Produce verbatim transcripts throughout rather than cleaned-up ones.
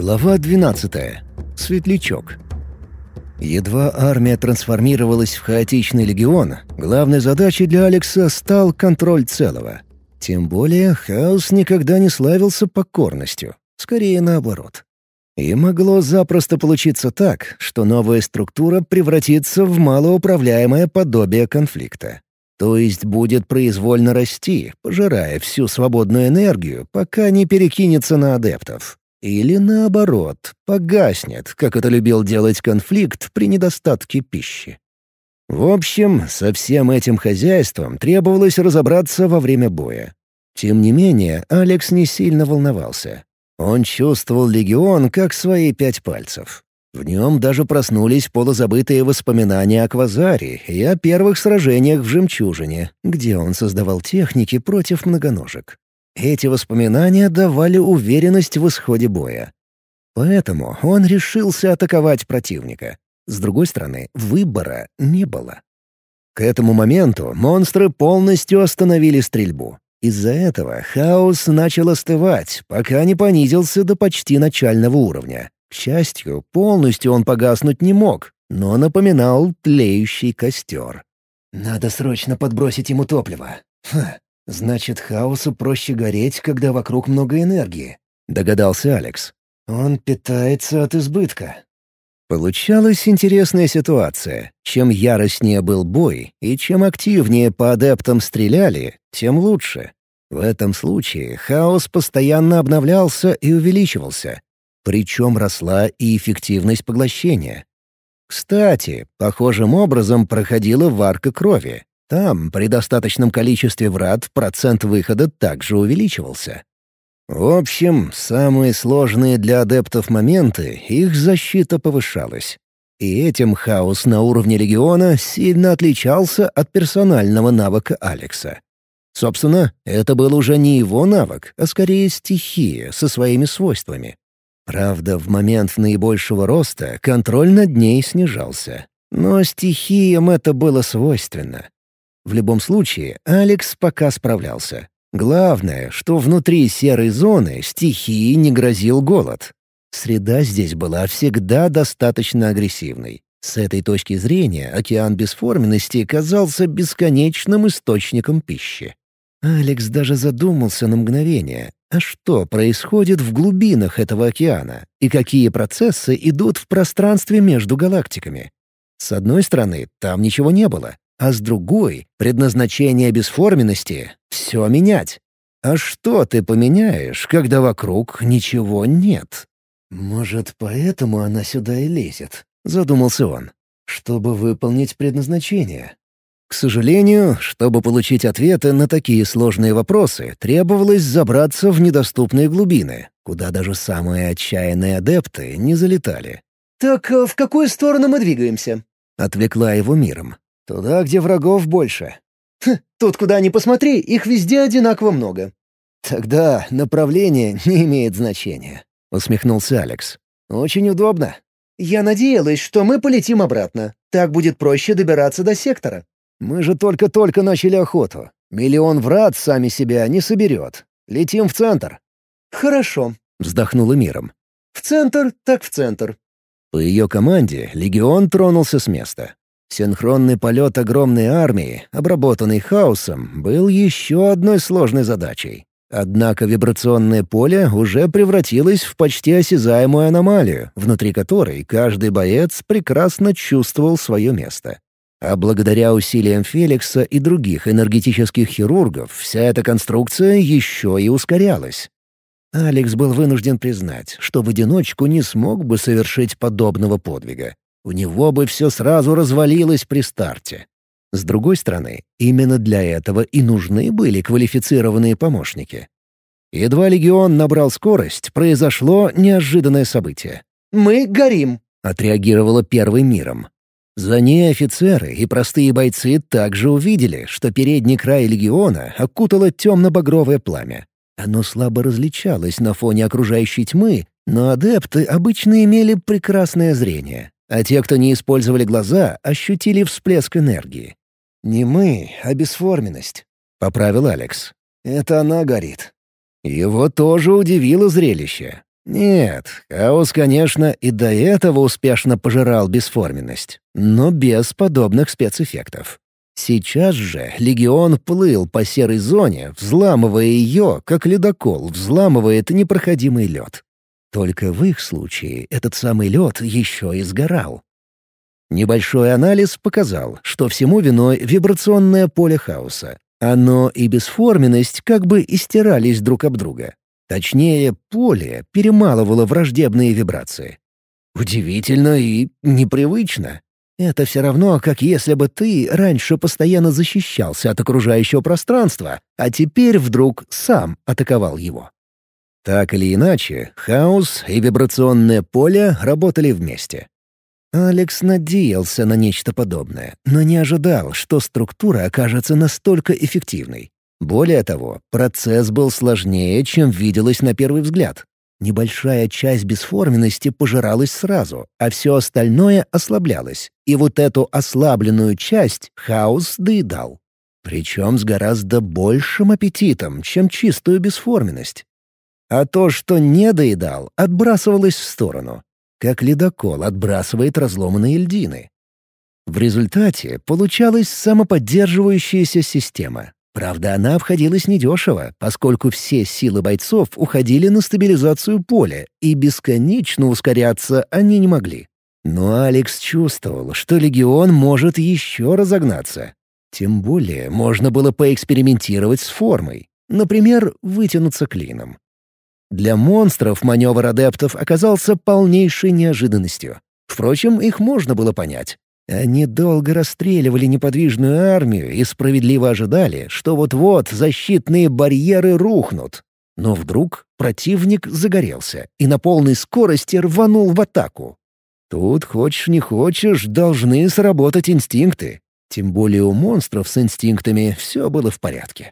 Глава двенадцатая. Светлячок. Едва армия трансформировалась в хаотичный легион, главной задачей для Алекса стал контроль целого. Тем более хаос никогда не славился покорностью, скорее наоборот. И могло запросто получиться так, что новая структура превратится в малоуправляемое подобие конфликта. То есть будет произвольно расти, пожирая всю свободную энергию, пока не перекинется на адептов. Или наоборот, погаснет, как это любил делать конфликт при недостатке пищи. В общем, со всем этим хозяйством требовалось разобраться во время боя. Тем не менее, Алекс не сильно волновался. Он чувствовал легион как свои пять пальцев. В нем даже проснулись полузабытые воспоминания о Квазаре и о первых сражениях в Жемчужине, где он создавал техники против многоножек. Эти воспоминания давали уверенность в исходе боя. Поэтому он решился атаковать противника. С другой стороны, выбора не было. К этому моменту монстры полностью остановили стрельбу. Из-за этого хаос начал остывать, пока не понизился до почти начального уровня. К счастью, полностью он погаснуть не мог, но напоминал тлеющий костер. «Надо срочно подбросить ему топливо. Ха, значит, хаосу проще гореть, когда вокруг много энергии», — догадался Алекс. «Он питается от избытка». Получалась интересная ситуация. Чем яростнее был бой, и чем активнее по адептам стреляли, тем лучше. В этом случае хаос постоянно обновлялся и увеличивался. Причем росла и эффективность поглощения. Кстати, похожим образом проходила варка крови. Там, при достаточном количестве врат, процент выхода также увеличивался. В общем, самые сложные для адептов моменты, их защита повышалась. И этим хаос на уровне легиона сильно отличался от персонального навыка Алекса. Собственно, это был уже не его навык, а скорее стихия со своими свойствами. Правда, в момент наибольшего роста контроль над ней снижался. Но стихиям это было свойственно. В любом случае, Алекс пока справлялся. Главное, что внутри серой зоны стихии не грозил голод. Среда здесь была всегда достаточно агрессивной. С этой точки зрения океан бесформенности казался бесконечным источником пищи. Алекс даже задумался на мгновение, а что происходит в глубинах этого океана и какие процессы идут в пространстве между галактиками. С одной стороны, там ничего не было, а с другой — предназначение бесформенности — все менять. А что ты поменяешь, когда вокруг ничего нет? «Может, поэтому она сюда и лезет», — задумался он, — «чтобы выполнить предназначение». К сожалению, чтобы получить ответы на такие сложные вопросы, требовалось забраться в недоступные глубины, куда даже самые отчаянные адепты не залетали. «Так в какую сторону мы двигаемся?» — отвлекла его миром. «Туда, где врагов больше». Хм, «Тут, куда ни посмотри, их везде одинаково много». «Тогда направление не имеет значения», — усмехнулся Алекс. «Очень удобно». «Я надеялась, что мы полетим обратно. Так будет проще добираться до сектора». «Мы же только-только начали охоту. Миллион врат сами себя не соберет. Летим в центр». «Хорошо», — вздохнула миром. «В центр, так в центр». По ее команде легион тронулся с места. Синхронный полет огромной армии, обработанный хаосом, был еще одной сложной задачей. Однако вибрационное поле уже превратилось в почти осязаемую аномалию, внутри которой каждый боец прекрасно чувствовал свое место. А благодаря усилиям Феликса и других энергетических хирургов вся эта конструкция еще и ускорялась. Алекс был вынужден признать, что в одиночку не смог бы совершить подобного подвига. У него бы все сразу развалилось при старте. С другой стороны, именно для этого и нужны были квалифицированные помощники. Едва легион набрал скорость, произошло неожиданное событие. «Мы горим», — отреагировала первым миром. За ней офицеры и простые бойцы также увидели, что передний край легиона окутало темно-багровое пламя. Оно слабо различалось на фоне окружающей тьмы, но адепты обычно имели прекрасное зрение, а те, кто не использовали глаза, ощутили всплеск энергии. «Не мы, а бесформенность», — поправил Алекс. «Это она горит». Его тоже удивило зрелище. Нет, хаос, конечно, и до этого успешно пожирал бесформенность, но без подобных спецэффектов. Сейчас же Легион плыл по серой зоне, взламывая ее, как ледокол взламывает непроходимый лед. Только в их случае этот самый лед еще и сгорал. Небольшой анализ показал, что всему виной вибрационное поле хаоса. Оно и бесформенность как бы истирались друг об друга. Точнее, поле перемалывало враждебные вибрации. Удивительно и непривычно. Это все равно, как если бы ты раньше постоянно защищался от окружающего пространства, а теперь вдруг сам атаковал его. Так или иначе, хаос и вибрационное поле работали вместе. Алекс надеялся на нечто подобное, но не ожидал, что структура окажется настолько эффективной. Более того, процесс был сложнее, чем виделось на первый взгляд. Небольшая часть бесформенности пожиралась сразу, а все остальное ослаблялось, и вот эту ослабленную часть хаос доедал. Причем с гораздо большим аппетитом, чем чистую бесформенность. А то, что не доедал, отбрасывалось в сторону, как ледокол отбрасывает разломанные льдины. В результате получалась самоподдерживающаяся система. Правда, она обходилась недешево, поскольку все силы бойцов уходили на стабилизацию поля, и бесконечно ускоряться они не могли. Но Алекс чувствовал, что Легион может еще разогнаться. Тем более можно было поэкспериментировать с формой. Например, вытянуться клином. Для монстров маневр адептов оказался полнейшей неожиданностью. Впрочем, их можно было понять. Они долго расстреливали неподвижную армию и справедливо ожидали, что вот-вот защитные барьеры рухнут. Но вдруг противник загорелся и на полной скорости рванул в атаку. Тут, хочешь не хочешь, должны сработать инстинкты. Тем более у монстров с инстинктами все было в порядке.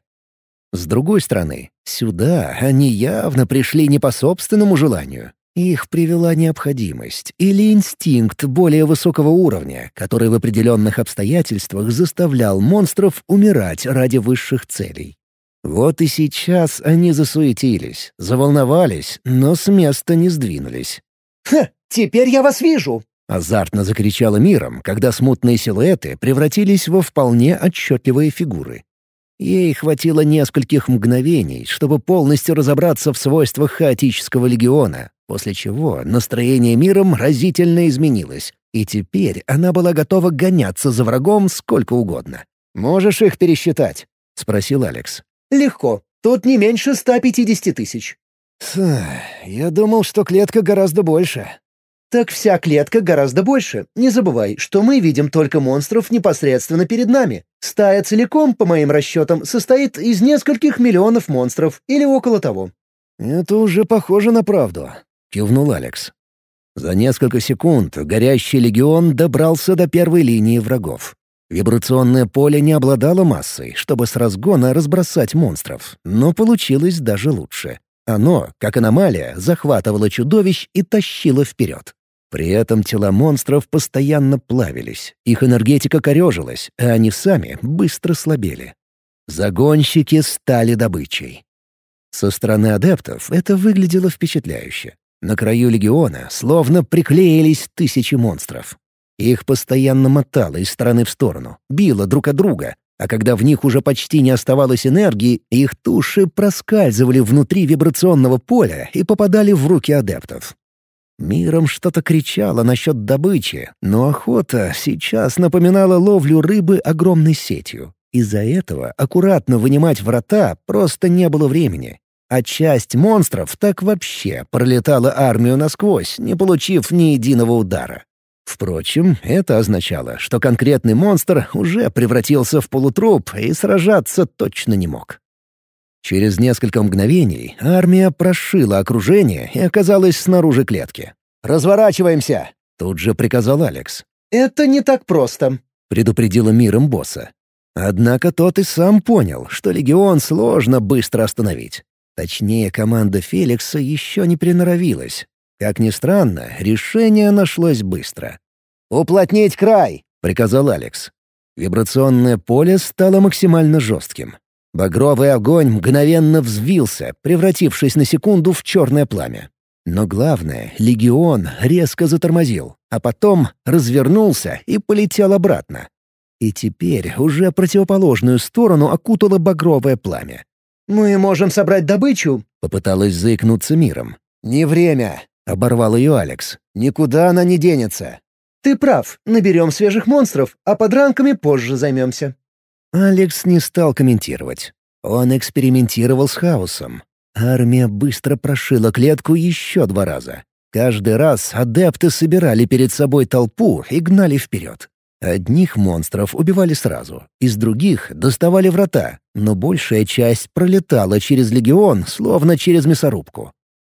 С другой стороны, сюда они явно пришли не по собственному желанию. Их привела необходимость или инстинкт более высокого уровня, который в определенных обстоятельствах заставлял монстров умирать ради высших целей. Вот и сейчас они засуетились, заволновались, но с места не сдвинулись. «Ха, теперь я вас вижу!» — азартно закричала Миром, когда смутные силуэты превратились во вполне отчетливые фигуры. Ей хватило нескольких мгновений, чтобы полностью разобраться в свойствах хаотического легиона, после чего настроение Миром разительно изменилось, и теперь она была готова гоняться за врагом сколько угодно. «Можешь их пересчитать?» — спросил Алекс. «Легко. Тут не меньше ста пятидесяти тысяч». «Я думал, что клетка гораздо больше». «Так вся клетка гораздо больше. Не забывай, что мы видим только монстров непосредственно перед нами. Стая целиком, по моим расчетам, состоит из нескольких миллионов монстров или около того». «Это уже похоже на правду», — кивнул Алекс. За несколько секунд горящий легион добрался до первой линии врагов. Вибрационное поле не обладало массой, чтобы с разгона разбросать монстров, но получилось даже лучше. Оно, как аномалия, захватывало чудовищ и тащило вперед. При этом тела монстров постоянно плавились, их энергетика корежилась, а они сами быстро слабели. Загонщики стали добычей. Со стороны адептов это выглядело впечатляюще. На краю легиона словно приклеились тысячи монстров. Их постоянно мотало из стороны в сторону, било друг от друга, а когда в них уже почти не оставалось энергии, их туши проскальзывали внутри вибрационного поля и попадали в руки адептов. Миром что-то кричало насчет добычи, но охота сейчас напоминала ловлю рыбы огромной сетью. Из-за этого аккуратно вынимать врата просто не было времени. А часть монстров так вообще пролетала армию насквозь, не получив ни единого удара. Впрочем, это означало, что конкретный монстр уже превратился в полутруп и сражаться точно не мог. Через несколько мгновений армия прошила окружение и оказалась снаружи клетки. «Разворачиваемся!» — тут же приказал Алекс. «Это не так просто», — предупредила Миром босса. Однако тот и сам понял, что легион сложно быстро остановить. Точнее, команда Феликса еще не приноровилась. Как ни странно, решение нашлось быстро. «Уплотнить край!» — приказал Алекс. Вибрационное поле стало максимально жестким. Багровый огонь мгновенно взвился, превратившись на секунду в черное пламя. Но главное, легион резко затормозил, а потом развернулся и полетел обратно. И теперь уже противоположную сторону окутало багровое пламя. «Мы можем собрать добычу», — попыталась заикнуться миром. «Не время», — оборвал ее Алекс. «Никуда она не денется». «Ты прав, наберем свежих монстров, а подранками позже займемся». Алекс не стал комментировать. Он экспериментировал с хаосом. Армия быстро прошила клетку еще два раза. Каждый раз адепты собирали перед собой толпу и гнали вперед. Одних монстров убивали сразу, из других доставали врата, но большая часть пролетала через легион, словно через мясорубку.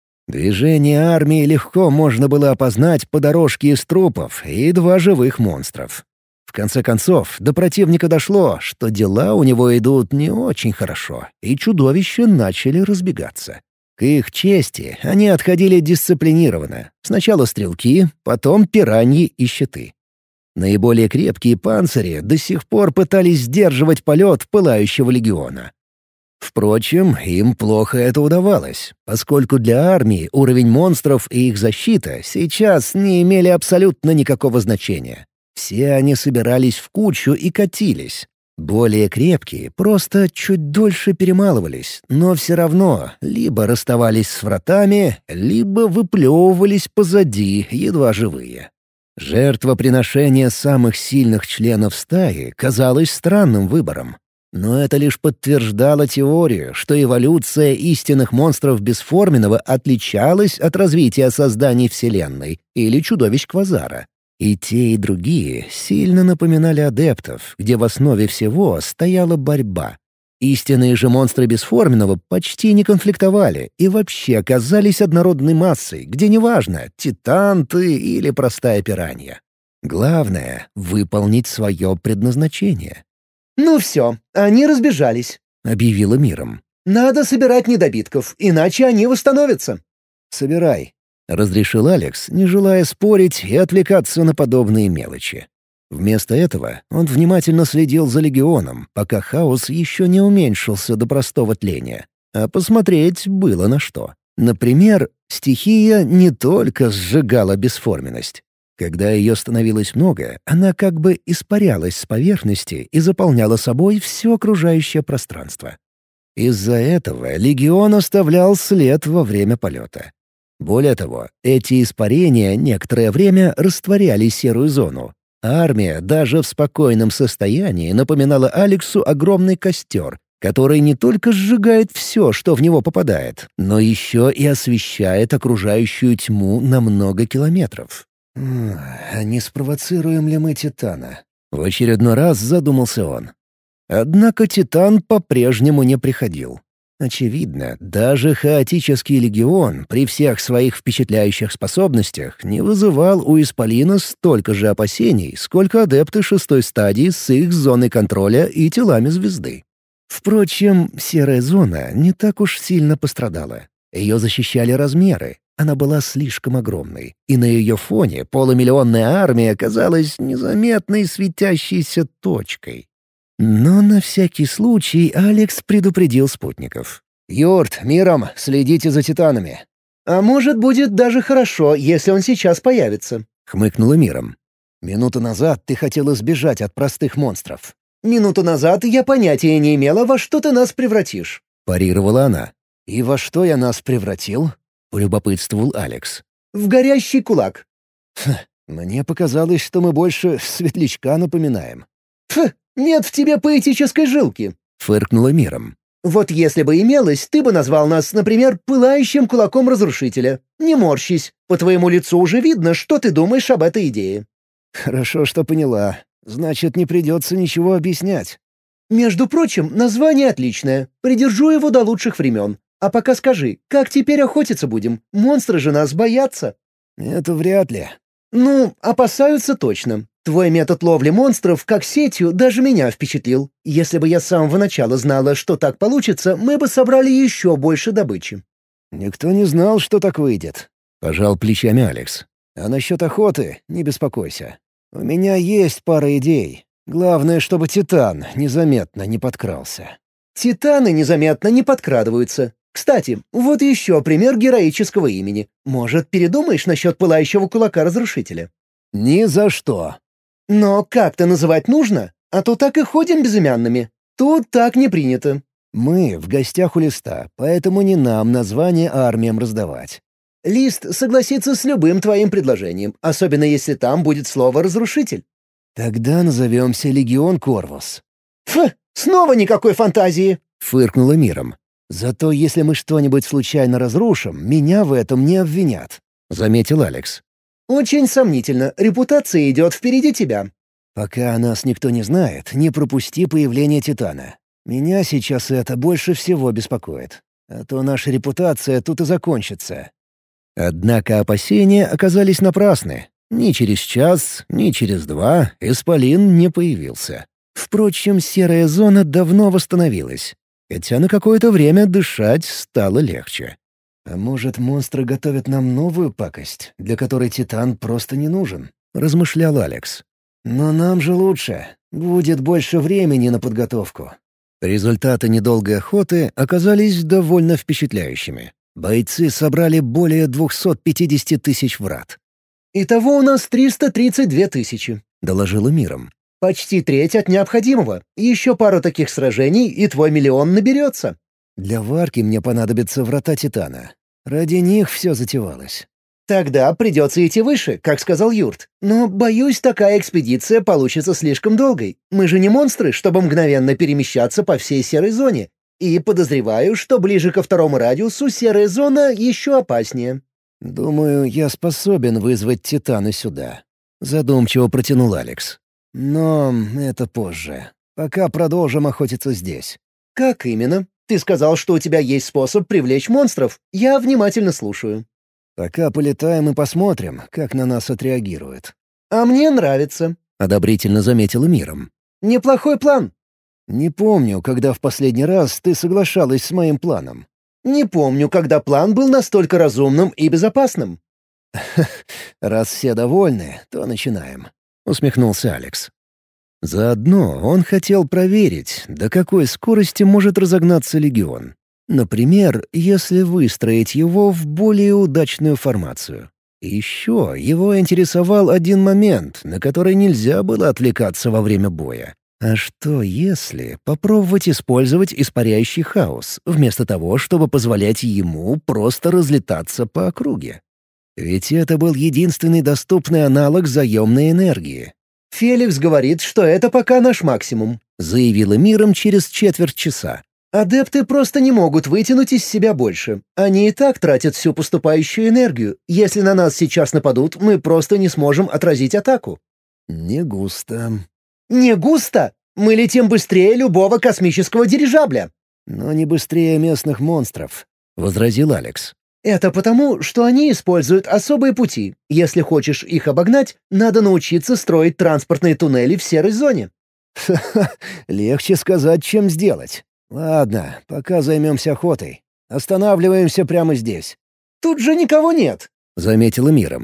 Движение армии легко можно было опознать по дорожке из трупов и два живых монстров. В конце концов, до противника дошло, что дела у него идут не очень хорошо, и чудовища начали разбегаться. К их чести они отходили дисциплинированно. Сначала стрелки, потом пираньи и щиты. Наиболее крепкие панцири до сих пор пытались сдерживать полет пылающего легиона. Впрочем, им плохо это удавалось, поскольку для армии уровень монстров и их защита сейчас не имели абсолютно никакого значения. Все они собирались в кучу и катились. Более крепкие просто чуть дольше перемалывались, но все равно либо расставались с вратами, либо выплевывались позади, едва живые. Жертвоприношение самых сильных членов стаи казалось странным выбором. Но это лишь подтверждало теорию, что эволюция истинных монстров Бесформенного отличалась от развития созданий Вселенной или чудовищ Квазара. И те, и другие сильно напоминали адептов, где в основе всего стояла борьба. Истинные же монстры Бесформенного почти не конфликтовали и вообще оказались однородной массой, где неважно, титан ты или простая пиранья. Главное — выполнить свое предназначение. «Ну все, они разбежались», — объявила миром. «Надо собирать недобитков, иначе они восстановятся». «Собирай», — разрешил Алекс, не желая спорить и отвлекаться на подобные мелочи. Вместо этого он внимательно следил за легионом, пока хаос еще не уменьшился до простого тления. А посмотреть было на что. Например, стихия не только сжигала бесформенность. Когда ее становилось много, она как бы испарялась с поверхности и заполняла собой все окружающее пространство. Из-за этого легион оставлял след во время полета. Более того, эти испарения некоторое время растворяли серую зону. Армия даже в спокойном состоянии напоминала Алексу огромный костер, который не только сжигает все, что в него попадает, но еще и освещает окружающую тьму на много километров. «А не спровоцируем ли мы Титана?» — в очередной раз задумался он. Однако Титан по-прежнему не приходил. Очевидно, даже хаотический легион при всех своих впечатляющих способностях не вызывал у Исполина столько же опасений, сколько адепты шестой стадии с их зоной контроля и телами звезды. Впрочем, серая зона не так уж сильно пострадала. Ее защищали размеры. Она была слишком огромной, и на ее фоне полумиллионная армия казалась незаметной светящейся точкой. Но на всякий случай Алекс предупредил спутников. «Юрт, миром, следите за титанами». «А может, будет даже хорошо, если он сейчас появится», — хмыкнула миром. «Минуту назад ты хотела сбежать от простых монстров». «Минуту назад я понятия не имела, во что ты нас превратишь», — парировала она. «И во что я нас превратил?» — полюбопытствовал Алекс. «В горящий кулак». «Хм, мне показалось, что мы больше светлячка напоминаем». «Фу, нет в тебе поэтической жилки», — фыркнула миром. «Вот если бы имелось, ты бы назвал нас, например, пылающим кулаком разрушителя. Не морщись, по твоему лицу уже видно, что ты думаешь об этой идее». «Хорошо, что поняла. Значит, не придется ничего объяснять». «Между прочим, название отличное. Придержу его до лучших времен. А пока скажи, как теперь охотиться будем? Монстры же нас боятся». «Это вряд ли». «Ну, опасаются точно. Твой метод ловли монстров, как сетью, даже меня впечатлил. Если бы я с самого начала знала, что так получится, мы бы собрали еще больше добычи». «Никто не знал, что так выйдет», — пожал плечами Алекс. «А насчет охоты не беспокойся. У меня есть пара идей. Главное, чтобы Титан незаметно не подкрался». «Титаны незаметно не подкрадываются. Кстати, вот еще пример героического имени. Может, передумаешь насчет пылающего кулака разрушителя? Ни за что. Но как-то называть нужно, а то так и ходим безымянными. Тут так не принято. Мы в гостях у Листа, поэтому не нам название армиям раздавать. Лист согласится с любым твоим предложением, особенно если там будет слово «разрушитель». Тогда назовемся Легион Корвус. Фу, снова никакой фантазии. Фыркнула миром. Зато если мы что-нибудь случайно разрушим, меня в этом не обвинят, заметил Алекс. Очень сомнительно, репутация идет впереди тебя. Пока о нас никто не знает, не пропусти появление Титана. Меня сейчас это больше всего беспокоит. А то наша репутация тут и закончится. Однако опасения оказались напрасны. Ни через час, ни через два Исполин не появился. Впрочем, серая зона давно восстановилась. Хотя на какое-то время дышать стало легче. «А может, монстры готовят нам новую пакость, для которой Титан просто не нужен?» — размышлял Алекс. «Но нам же лучше. Будет больше времени на подготовку». Результаты недолгой охоты оказались довольно впечатляющими. Бойцы собрали более двухсот пятидесяти тысяч врат. «Итого у нас триста тридцать две тысячи», — доложила миром. «Почти треть от необходимого. Еще пару таких сражений, и твой миллион наберется». «Для варки мне понадобятся врата Титана. Ради них все затевалось». «Тогда придется идти выше, как сказал Юрт. Но, боюсь, такая экспедиция получится слишком долгой. Мы же не монстры, чтобы мгновенно перемещаться по всей серой зоне. И подозреваю, что ближе ко второму радиусу серая зона еще опаснее». «Думаю, я способен вызвать Титана сюда», — задумчиво протянул Алекс. «Но это позже. Пока продолжим охотиться здесь». «Как именно? Ты сказал, что у тебя есть способ привлечь монстров. Я внимательно слушаю». «Пока полетаем и посмотрим, как на нас отреагируют». «А мне нравится», — одобрительно заметила миром. «Неплохой план». «Не помню, когда в последний раз ты соглашалась с моим планом». «Не помню, когда план был настолько разумным и безопасным». «Раз все довольны, то начинаем», — усмехнулся Алекс. Заодно он хотел проверить, до какой скорости может разогнаться легион. Например, если выстроить его в более удачную формацию. И еще его интересовал один момент, на который нельзя было отвлекаться во время боя. А что если попробовать использовать испаряющий хаос, вместо того, чтобы позволять ему просто разлетаться по округе? Ведь это был единственный доступный аналог заемной энергии. «Феликс говорит, что это пока наш максимум», — заявила миром через четверть часа. «Адепты просто не могут вытянуть из себя больше. Они и так тратят всю поступающую энергию. Если на нас сейчас нападут, мы просто не сможем отразить атаку». «Не густо». «Не густо? Мы летим быстрее любого космического дирижабля». «Но не быстрее местных монстров», — возразил Алекс. «Это потому, что они используют особые пути. Если хочешь их обогнать, надо научиться строить транспортные туннели в серой зоне». «Ха-ха, легче сказать, чем сделать. Ладно, пока займемся охотой. Останавливаемся прямо здесь». «Тут же никого нет», — заметила миром.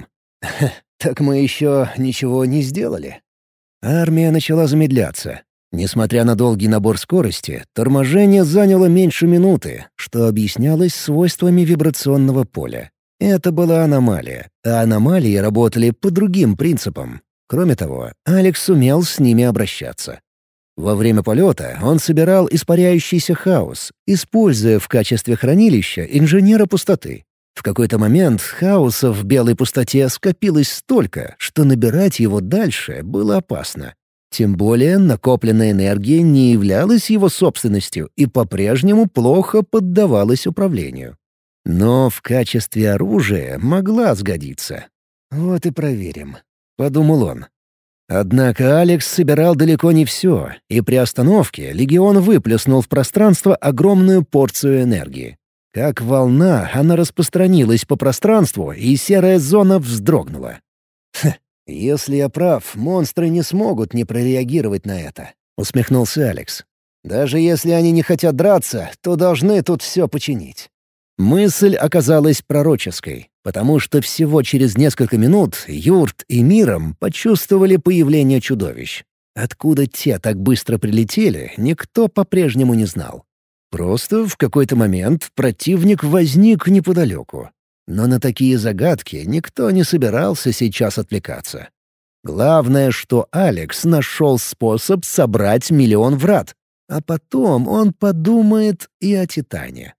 «Так мы еще ничего не сделали». Армия начала замедляться. Несмотря на долгий набор скорости, торможение заняло меньше минуты, что объяснялось свойствами вибрационного поля. Это была аномалия, а аномалии работали по другим принципам. Кроме того, Алекс сумел с ними обращаться. Во время полета он собирал испаряющийся хаос, используя в качестве хранилища инженера пустоты. В какой-то момент хаоса в белой пустоте скопилось столько, что набирать его дальше было опасно. Тем более накопленная энергия не являлась его собственностью и по-прежнему плохо поддавалась управлению. Но в качестве оружия могла сгодиться. «Вот и проверим», — подумал он. Однако Алекс собирал далеко не все, и при остановке легион выплеснул в пространство огромную порцию энергии. Как волна, она распространилась по пространству, и серая зона вздрогнула. «Хм, если я прав, монстры не смогут не прореагировать на это», — усмехнулся Алекс. «Даже если они не хотят драться, то должны тут все починить». Мысль оказалась пророческой, потому что всего через несколько минут Юрт и Миром почувствовали появление чудовищ. Откуда те так быстро прилетели, никто по-прежнему не знал. Просто в какой-то момент противник возник неподалеку. Но на такие загадки никто не собирался сейчас отвлекаться. Главное, что Алекс нашел способ собрать миллион врат, а потом он подумает и о Титане.